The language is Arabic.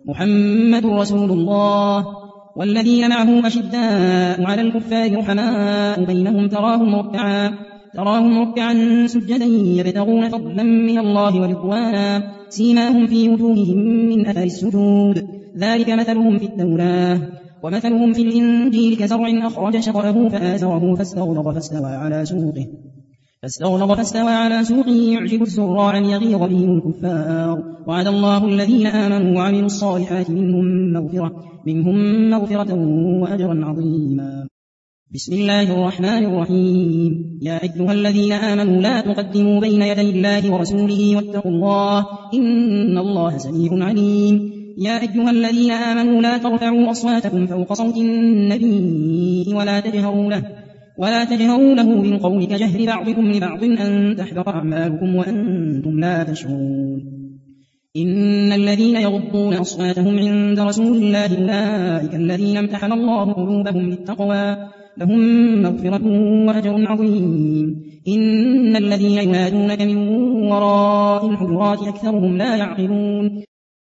محمد رسول الله والذين معه أشداء على الكفار رحماء بينهم تراهم ركعا سجدا يبتغون فضلا من الله ورضوانا سيماهم في وجوههم من أثر السجود ذلك مثلهم في التوراة ومثلهم في الإنجيل كزرع أخرج شطأه فآزره فاستغلظ فاستوى على سوقه يعجب الزراع ليغيظ بهم الكفار وعد الله الذين آمنوا وعملوا الصالحات منهم مغفرة وأجرا عظيما. بسم الله الرحمن الرحيم. يا أيها الذين آمنوا لا تقدموا بين يدي الله ورسوله واتقوا الله إن الله سميع عليم. يا أيها الذين آمنوا لا ترفعوا أصواتكم فوق صوت النبي ولا تجهروا له بالقول كجهر بعضكم لبعض أن تحبط أعمالكم وأنتم لا تشعرون. إن الذين يغضون أصواتهم عند رسول الله أولئك الذين امتحن الله قلوبهم للتقوى لهم مغفرة وأجر عظيم. إن الذين ينادونك من وراء الحجرات أكثرهم لا يعقلون.